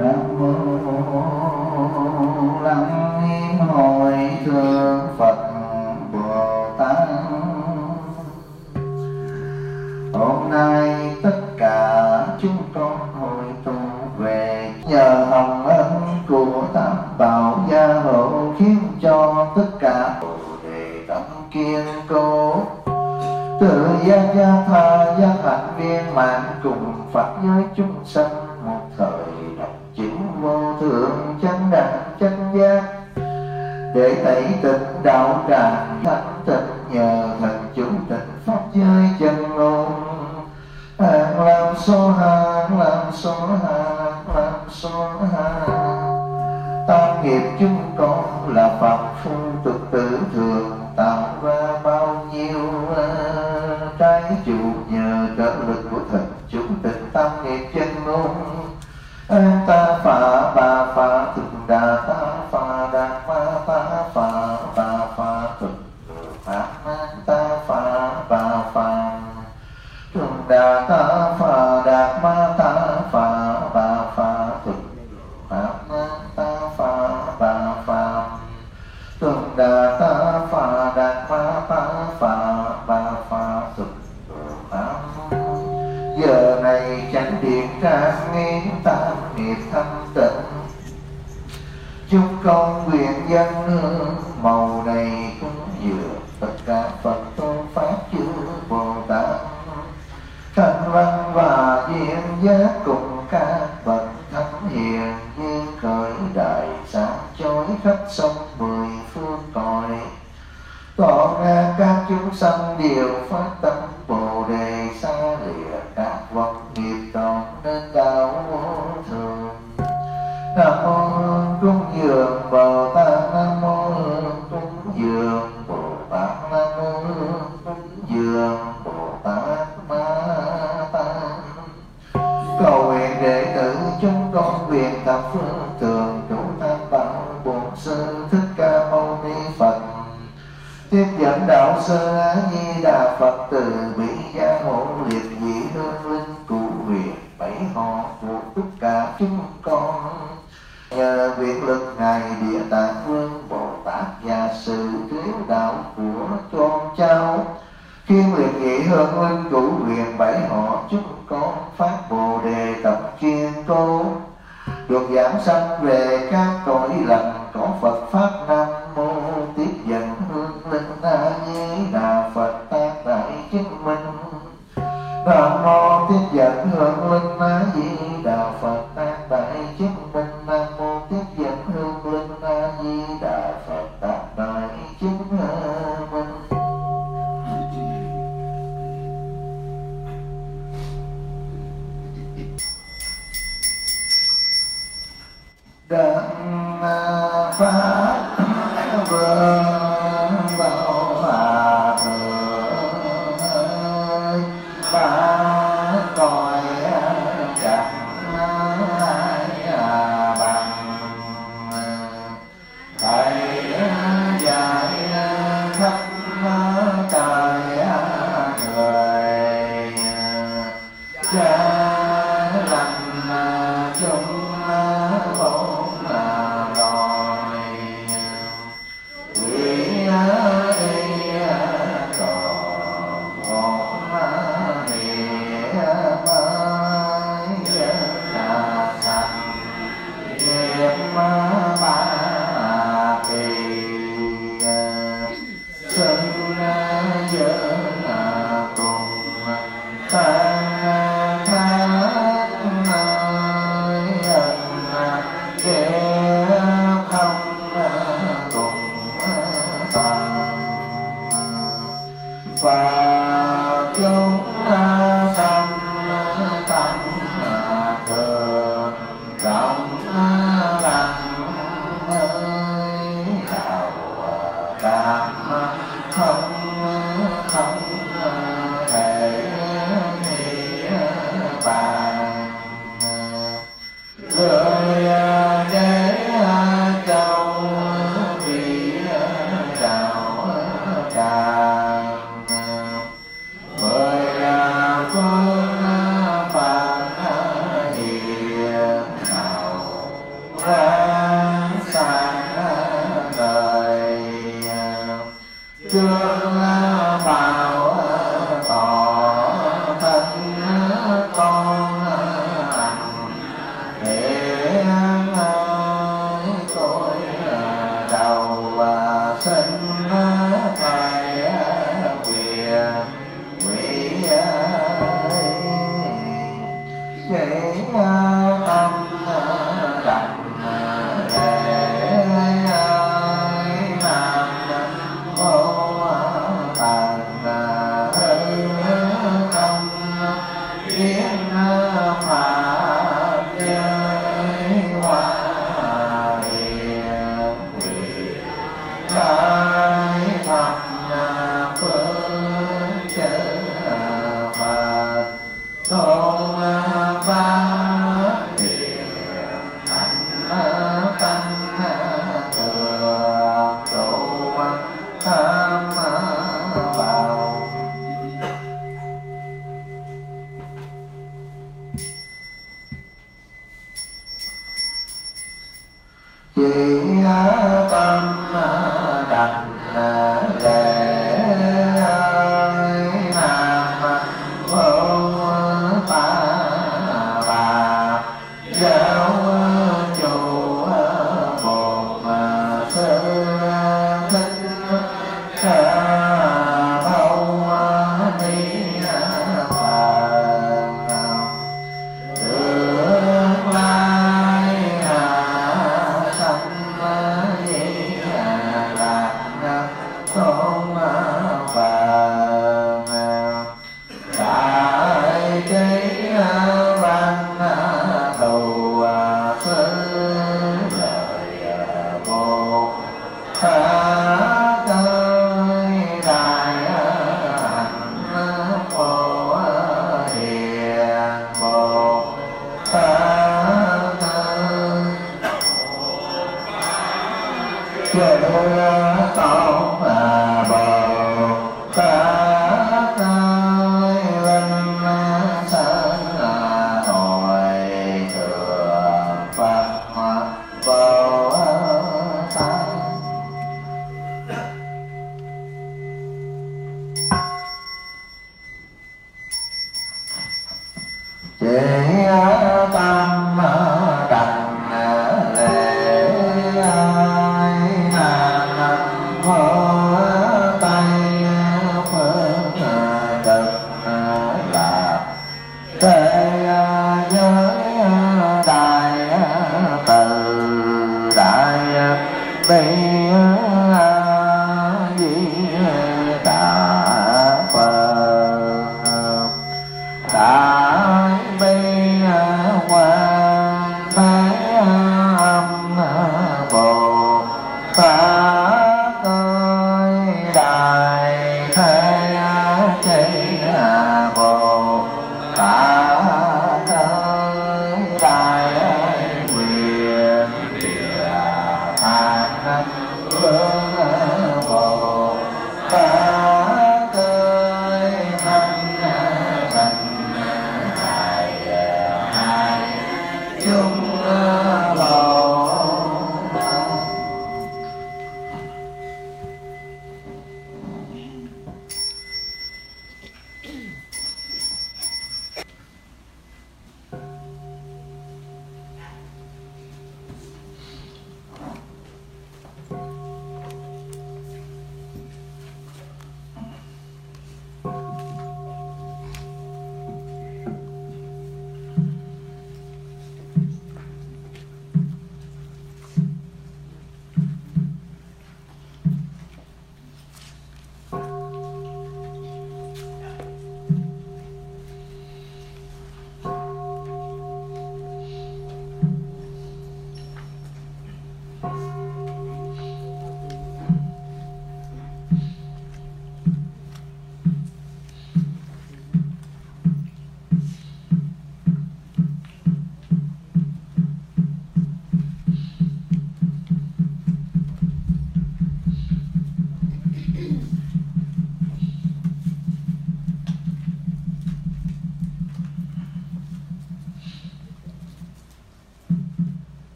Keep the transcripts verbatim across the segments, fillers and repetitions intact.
Nam mô Lăng Nghiêm Hội Thượng Phật Bồ Tát. Hôm nay tất cả chúng con hội tụ về nhờ hồng ân của Tam Bảo gia hộ, khiến cho tất cả Bồ Đề tâm kiên cố, tự gia gia tha gia hạnh viên mãn, cùng Phật giới chúng sanh một thời độc chứng vô thượng chánh đẳng chánh giác, để tẩy tịnh đạo tràng thánh tịnh, nhờ thần chủ tịnh pháp giới chân ngôn. Hàng làm số hàng làm số hàng làm số hàng, tam nghiệp chúng con là phạm phu tục tử thường, tạo ra bao nhiêu trái chủ, nhờ trợ lực của thần chủ tịnh tam nghiệp chân ngôn. An ta phạ ba phạ thực đà ta phạ đà ma ta phạ ba phạ thực pháp an ta phạ ba phạ thực đà ta phạ đà ma ta phạ ba phạ thực pháp an ta phạ ba phạ thực đà ta phạ đà ma ta phạ ba phạ thực pháp. Giờ này chánh điện trang nghiêm tam nghiệp thanh tịnh, chúng con nguyện dân hương màu này cũng dựa tất cả Phật tôn pháp chư Bồ Tát, thanh văn và duyên giác cùng các bậc thánh hiền, duyên khởi đại sáng chói khắp sông mười phương cõi, tỏ ra các chúng sanh đều phát tâm Bồ Đề, xa lìa các vọng nghiệp tròn nên đạo vô thường. Nam mô Hương cúng dường Bồ Tát, Nam mô Hương cúng dường Bồ Tát, Nam mô Hương cúng dường Bồ Tát Ma Tát. Cầu nguyện đệ tử chúng con nguyện thập phương thường trụ Tam Bảo Bổn Sư Thích Ca Mâu Ni Phật, tiếp dẫn đạo sư A Di Đà Phật, từ bi gia hộ liệt vị hương linh cụ huyền bảy họ của tất cả chúng con. Nhờ nguyện lực ngài Địa Tạng Vương Bồ Tát gia sư cứu đạo của con cháu, khi nguyện nghị hương linh cụ huyền bảy họ chúng con phát Bồ Đề tập kiên cố, được giảng sanh về các cõi lành có Phật pháp. Nam mô tiếp dẫn hương linh A Di Đà Phật tác đại chứng minh. Nam mô tiếp dẫn hương linh A Di Đà Phật tác đại chứng minh. Nam mô tiếp dẫn hương linh A Di Đà Phật tác đại chứng minh. Đặng pháp vương bảo hòa thượng ơi, ba cõi chẳng ai bằng, thầy dạy khắp trời người, cha lành chúng bốn loài,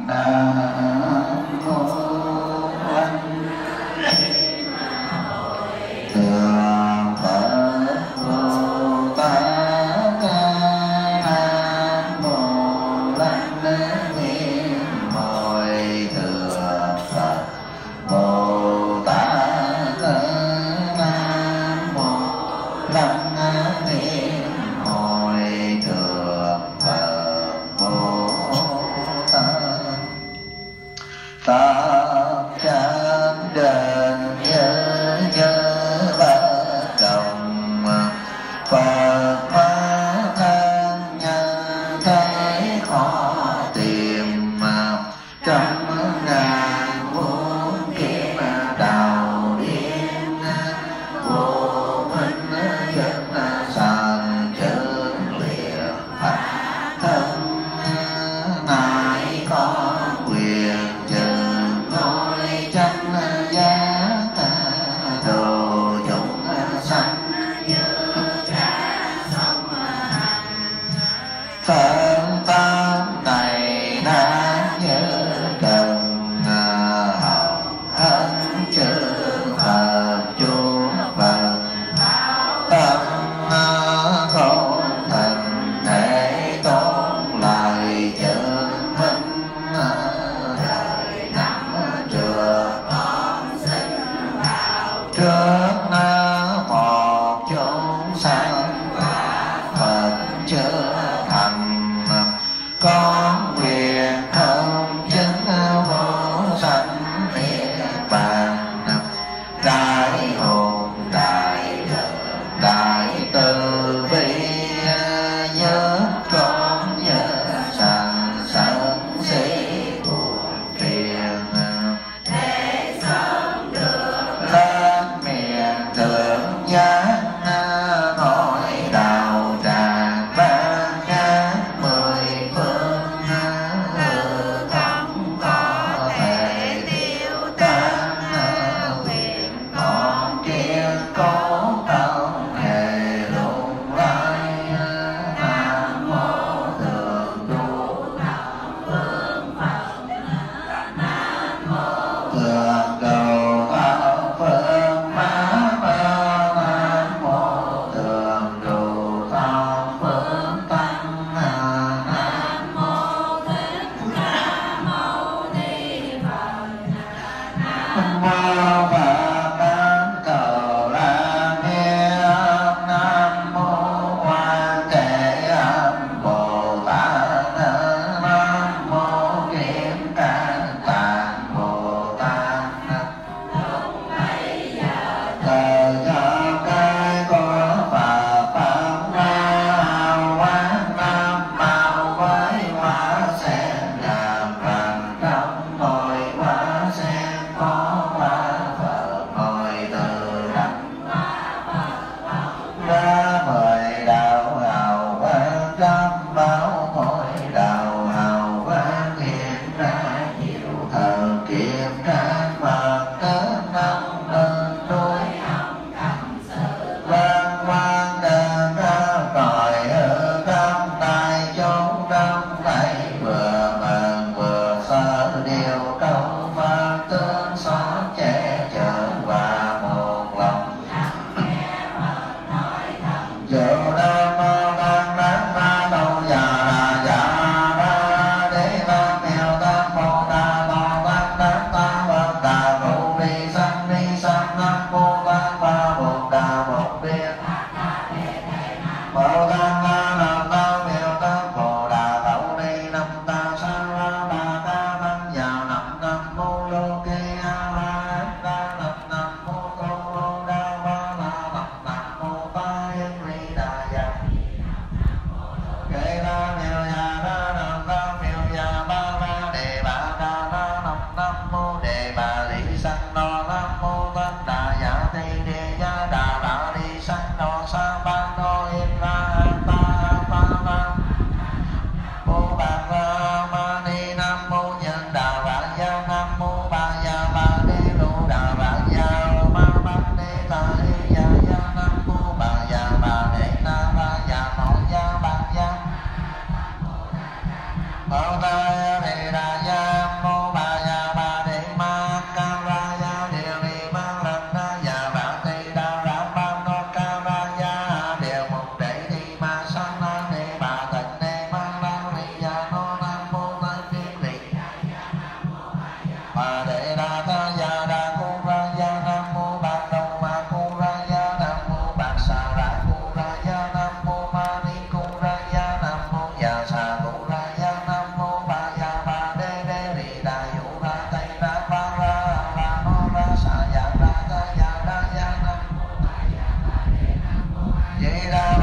Nam mô Anh Thượng Phật Bồ Tát. Nam mô Lăng Niệm Hồi Thượng Phật Bồ Tát. Nam mô Lăng Niệm Hồi Thượng Phật Bồ Tát. Tam chánh đền nhớ nhớ ba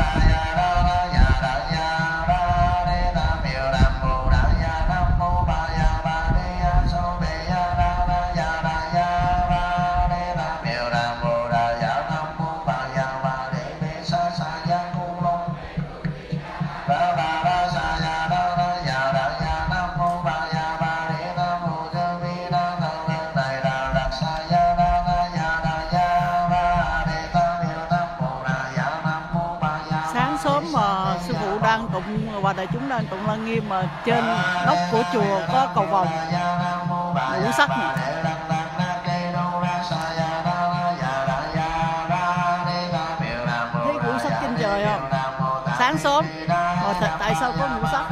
Và đại chúng đang tụng Lăng Nghiêm mà trên nóc của chùa có cầu vồng ngũ sắc này. Thấy ngũ sắc trên trời không? Sáng sớm mà thật tại sao có ngũ sắc?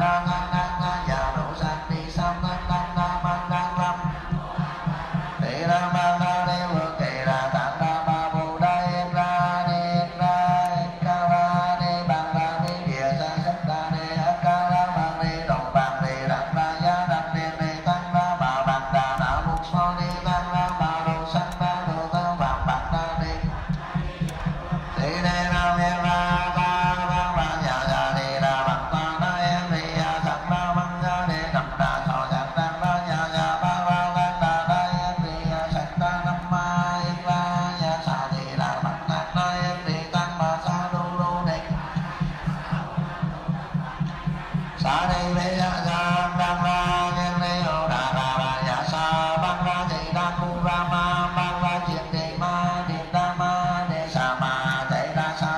Sa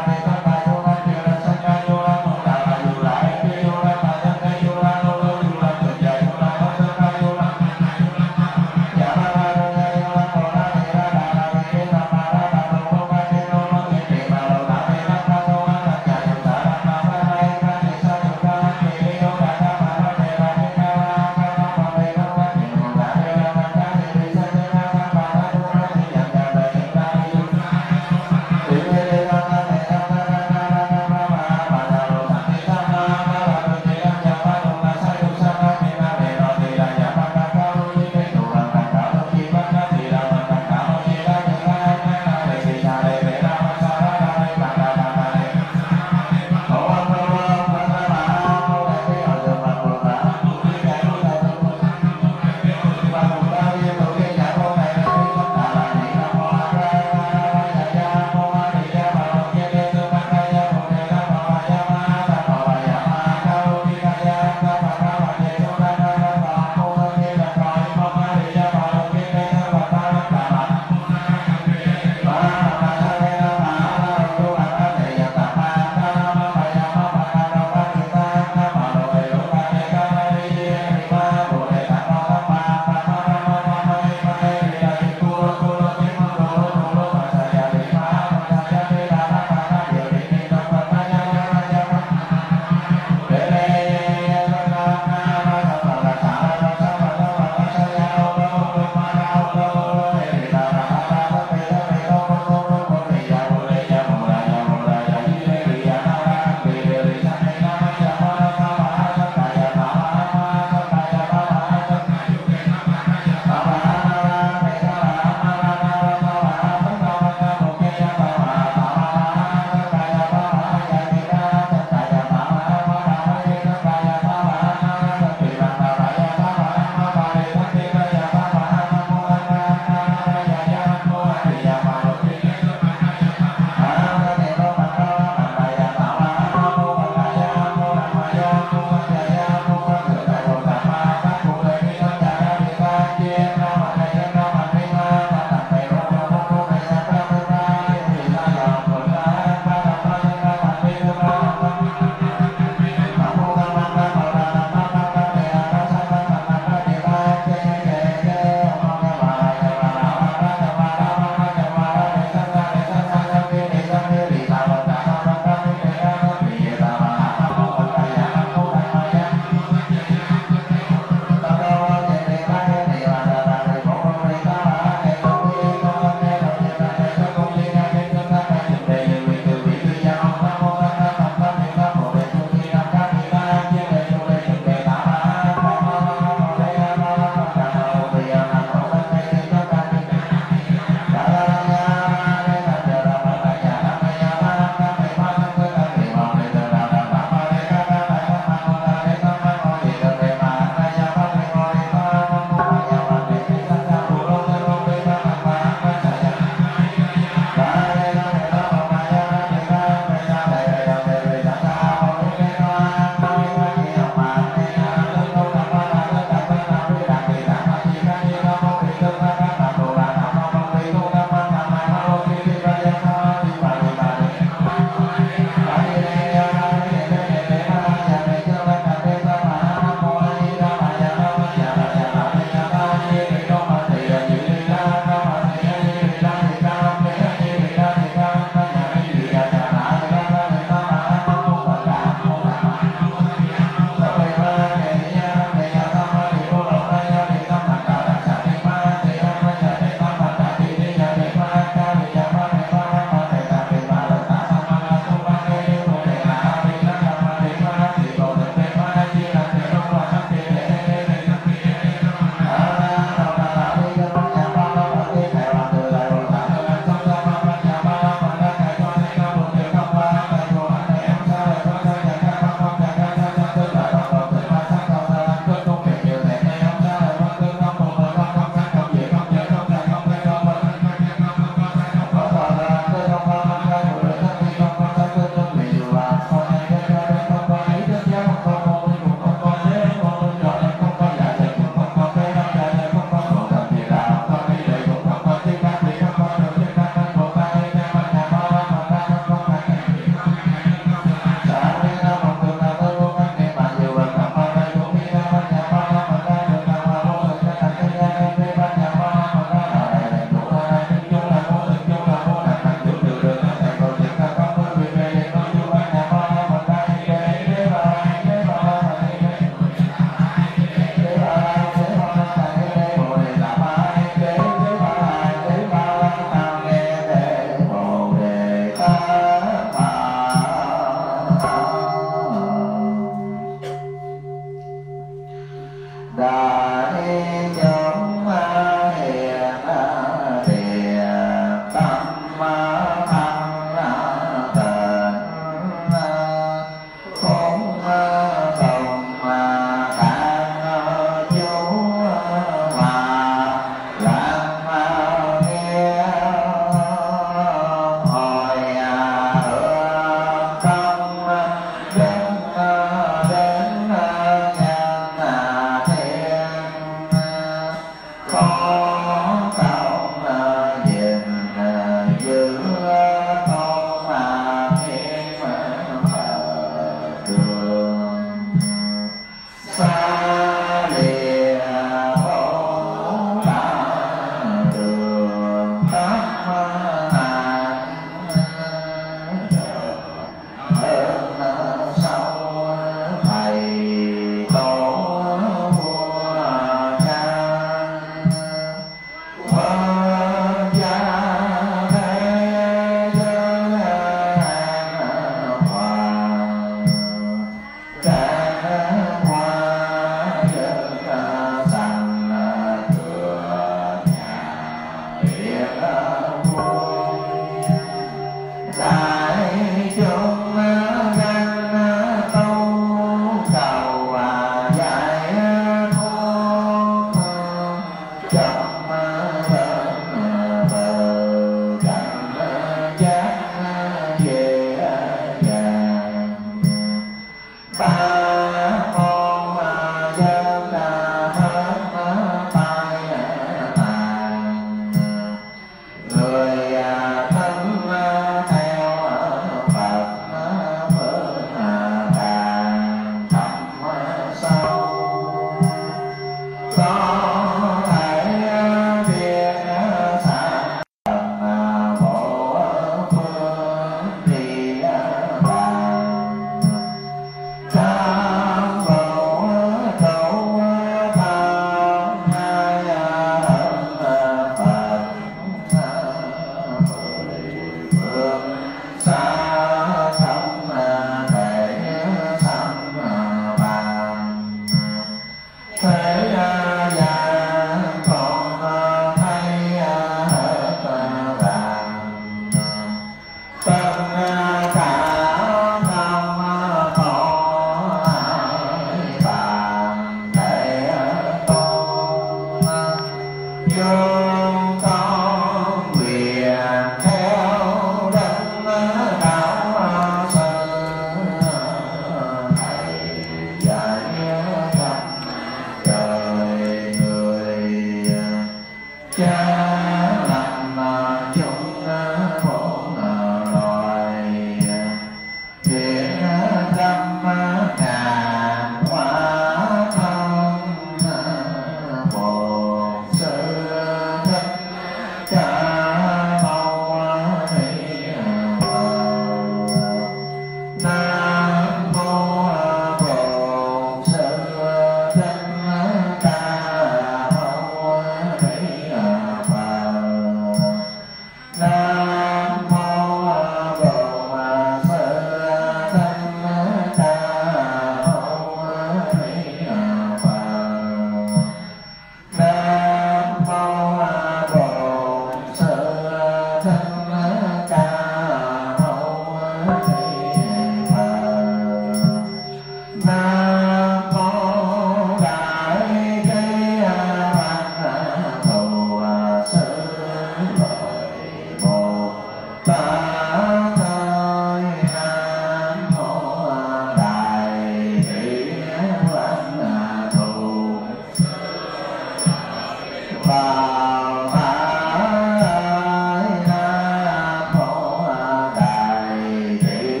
Đại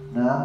Nam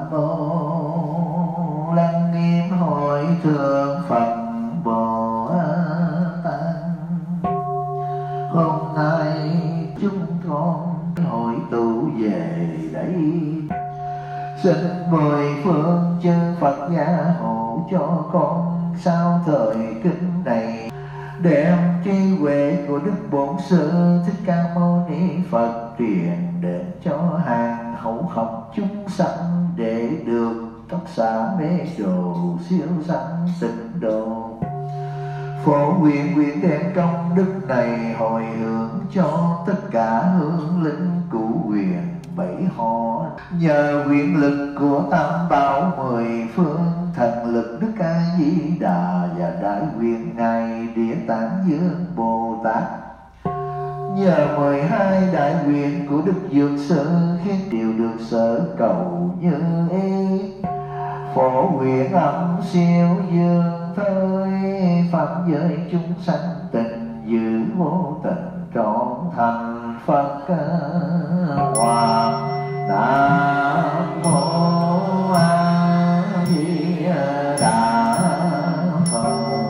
mô Lăng Nghiêm Hội Thượng Phật Bồ Tát. Hôm nay chúng con hội tụ về đây, xin mời phương chư Phật gia hộ cho con sau thời kinh này, đem trí huệ của Đức Bổn Sư Thích Ca Mâu Ni Phật truyền đến cho hàng hậu học chúng sanh, để được tất xá mê đồ siêu sanh tịnh độ. Phổ nguyện nguyện đem công đức này hồi hướng cho tất cả hương linh cụ huyền bảy họ, nhờ nguyện lực của tam bảo mười phương, thần lực Đức A Di Đà và đại nguyện ngài Địa Tạng Dương Bồ Tát, nhờ mười hai đại nguyện của Đức Dược Sư khiến đều được sở cầu như ý. Phổ nguyện âm siêu dương thới, pháp giới chúng sanh tình giữ vô tình trọn thành Phật Hoàng. Nam mô A Di Đà Phật.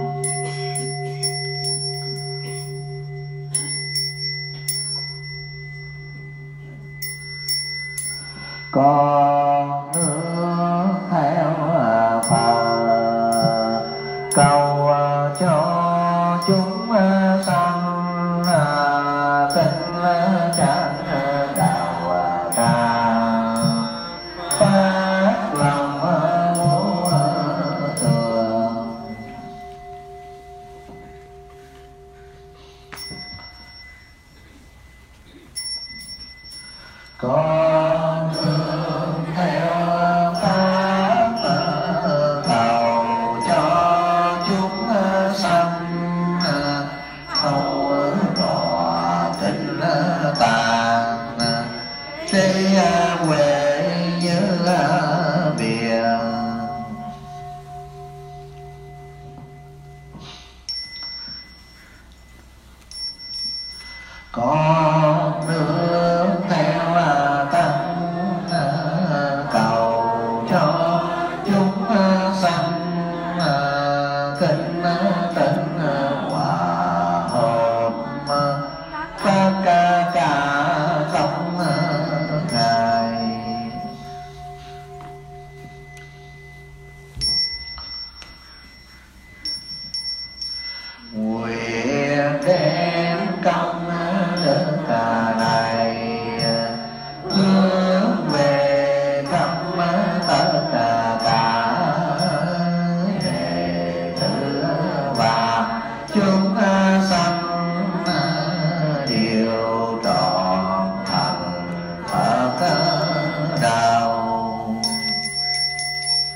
Con nước theo Phật cầu cho chúng sanh tinh chánh đạo tràng, phát lòng thường. Con đường theo pháp cầu cho chúng sanh thấu rõ tinh tạng, trí huệ như biển. Con nước theo tăng cầu cho chúng sanh kinh tịnh hòa hợp, tất cả không ngại. Nguyện đem